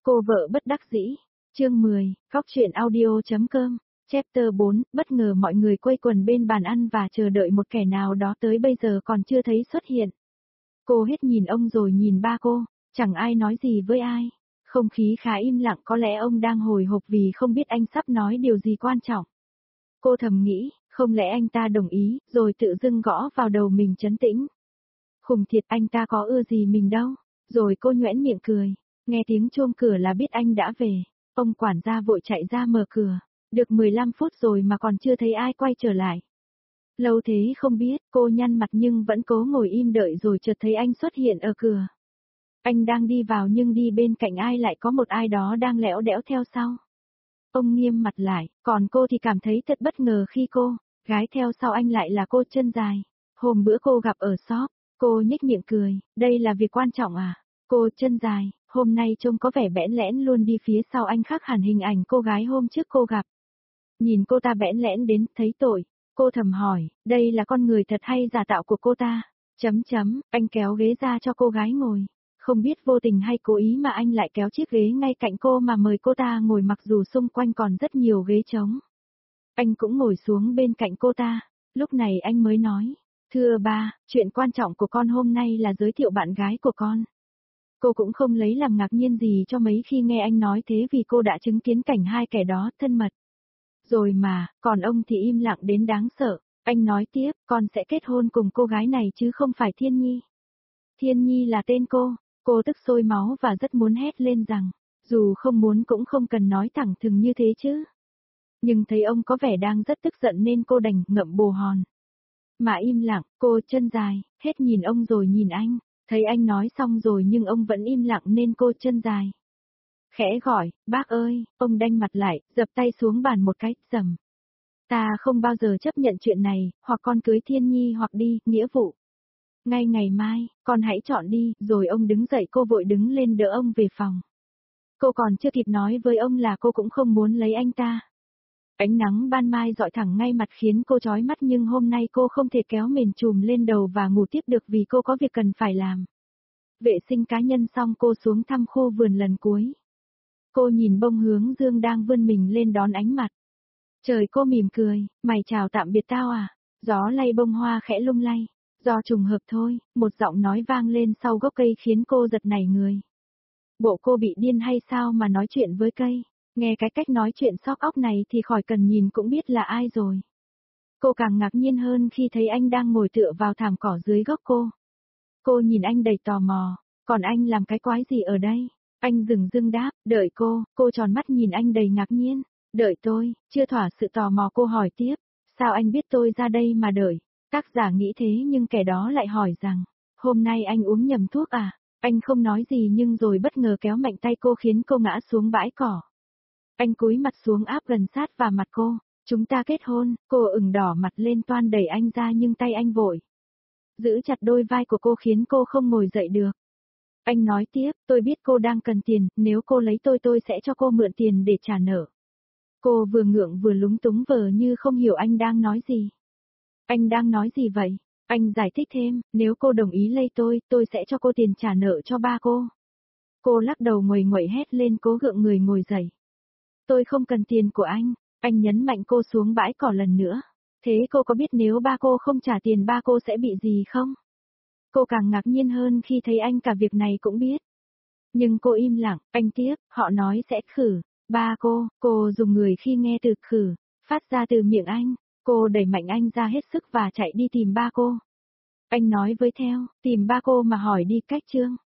Cô vợ bất đắc dĩ. Chương 10, Góc truyện audio.com. Chapter 4, bất ngờ mọi người quây quần bên bàn ăn và chờ đợi một kẻ nào đó tới bây giờ còn chưa thấy xuất hiện. Cô hết nhìn ông rồi nhìn ba cô, chẳng ai nói gì với ai. Không khí khá im lặng, có lẽ ông đang hồi hộp vì không biết anh sắp nói điều gì quan trọng. Cô thầm nghĩ, không lẽ anh ta đồng ý, rồi tự dưng gõ vào đầu mình trấn tĩnh. Khùng thiệt, anh ta có ưa gì mình đâu. Rồi cô nhoẻn miệng cười, nghe tiếng chuông cửa là biết anh đã về. Ông quản gia vội chạy ra mở cửa. Được 15 phút rồi mà còn chưa thấy ai quay trở lại. Lâu thế không biết, cô nhăn mặt nhưng vẫn cố ngồi im đợi rồi chợt thấy anh xuất hiện ở cửa. Anh đang đi vào nhưng đi bên cạnh ai lại có một ai đó đang lẽo đẽo theo sau. Ông nghiêm mặt lại, còn cô thì cảm thấy thật bất ngờ khi cô, gái theo sau anh lại là cô chân dài. Hôm bữa cô gặp ở shop, cô nhếch miệng cười, đây là việc quan trọng à? Cô chân dài, hôm nay trông có vẻ bẽn lẽn luôn đi phía sau anh, khác hẳn hình ảnh cô gái hôm trước cô gặp. Nhìn cô ta bẽn lẽn đến thấy tội, cô thầm hỏi, đây là con người thật hay giả tạo của cô ta? Anh kéo ghế ra cho cô gái ngồi. Không biết vô tình hay cố ý mà anh lại kéo chiếc ghế ngay cạnh cô mà mời cô ta ngồi mặc dù xung quanh còn rất nhiều ghế trống. Anh cũng ngồi xuống bên cạnh cô ta, lúc này anh mới nói, thưa ba, chuyện quan trọng của con hôm nay là giới thiệu bạn gái của con. Cô cũng không lấy làm ngạc nhiên gì cho mấy khi nghe anh nói thế vì cô đã chứng kiến cảnh hai kẻ đó thân mật. Rồi mà, còn ông thì im lặng đến đáng sợ. Anh nói tiếp, con sẽ kết hôn cùng cô gái này chứ không phải Thiên Nhi. Thiên Nhi là tên cô tức sôi máu và rất muốn hét lên rằng, dù không muốn cũng không cần nói thẳng thừng như thế chứ. Nhưng thấy ông có vẻ đang rất tức giận nên cô đành ngậm bồ hòn. Mà im lặng, cô chân dài, hết nhìn ông rồi nhìn anh, thấy anh nói xong rồi nhưng ông vẫn im lặng nên cô chân dài. Khẽ gọi, bác ơi, ông đanh mặt lại, dập tay xuống bàn một cái, rầm. Ta không bao giờ chấp nhận chuyện này, hoặc con cưới Thiên Nhi hoặc đi, nghĩa vụ. Ngay ngày mai, con hãy chọn đi, rồi ông đứng dậy, cô vội đứng lên đỡ ông về phòng. Cô còn chưa kịp nói với ông là cô cũng không muốn lấy anh ta. Ánh nắng ban mai rọi thẳng ngay mặt khiến cô chói mắt nhưng hôm nay cô không thể kéo mền trùm lên đầu và ngủ tiếp được vì cô có việc cần phải làm. Vệ sinh cá nhân xong cô xuống thăm khu vườn lần cuối. Cô nhìn bông hướng dương đang vươn mình lên đón ánh mặt. Trời, cô mỉm cười, mày chào tạm biệt tao à? Gió lay bông hoa khẽ lung lay. Do trùng hợp thôi, một giọng nói vang lên sau gốc cây khiến cô giật nảy người. Bộ cô bị điên hay sao mà nói chuyện với cây? Nghe cái cách nói chuyện xóc óc này thì khỏi cần nhìn cũng biết là ai rồi. Cô càng ngạc nhiên hơn khi thấy anh đang ngồi tựa vào thảm cỏ dưới gốc cô. Cô nhìn anh đầy tò mò, còn anh làm cái quái gì ở đây? Anh dửng dưng đáp, đợi cô tròn mắt nhìn anh đầy ngạc nhiên. Đợi tôi, chưa thỏa sự tò mò cô hỏi tiếp, sao anh biết tôi ra đây mà đợi? Tác giả nghĩ thế nhưng kẻ đó lại hỏi rằng, hôm nay anh uống nhầm thuốc à? Anh không nói gì nhưng rồi bất ngờ kéo mạnh tay cô khiến cô ngã xuống bãi cỏ. Anh cúi mặt xuống áp gần sát vào mặt cô, chúng ta kết hôn, cô ửng đỏ mặt lên toan đẩy anh ra nhưng tay anh vội giữ chặt đôi vai của cô khiến cô không ngồi dậy được. Anh nói tiếp, tôi biết cô đang cần tiền, nếu cô lấy tôi sẽ cho cô mượn tiền để trả nợ. Cô vừa ngượng vừa lúng túng vờ như không hiểu anh đang nói gì. Anh đang nói gì vậy? Anh giải thích thêm, nếu cô đồng ý lấy tôi sẽ cho cô tiền trả nợ cho ba cô. Cô lắc đầu nguầy nguậy hét lên cố gượng người ngồi dậy. Tôi không cần tiền của anh nhấn mạnh cô xuống bãi cỏ lần nữa. Thế cô có biết nếu ba cô không trả tiền ba cô sẽ bị gì không? Cô càng ngạc nhiên hơn khi thấy anh cả việc này cũng biết. Nhưng cô im lặng, anh tiếp, họ nói sẽ khử. Ba cô dùng người khi nghe từ khử, phát ra từ miệng anh. Cô đẩy mạnh anh ra hết sức và chạy đi tìm ba cô. Anh nói với theo, tìm ba cô mà hỏi đi cách Trương.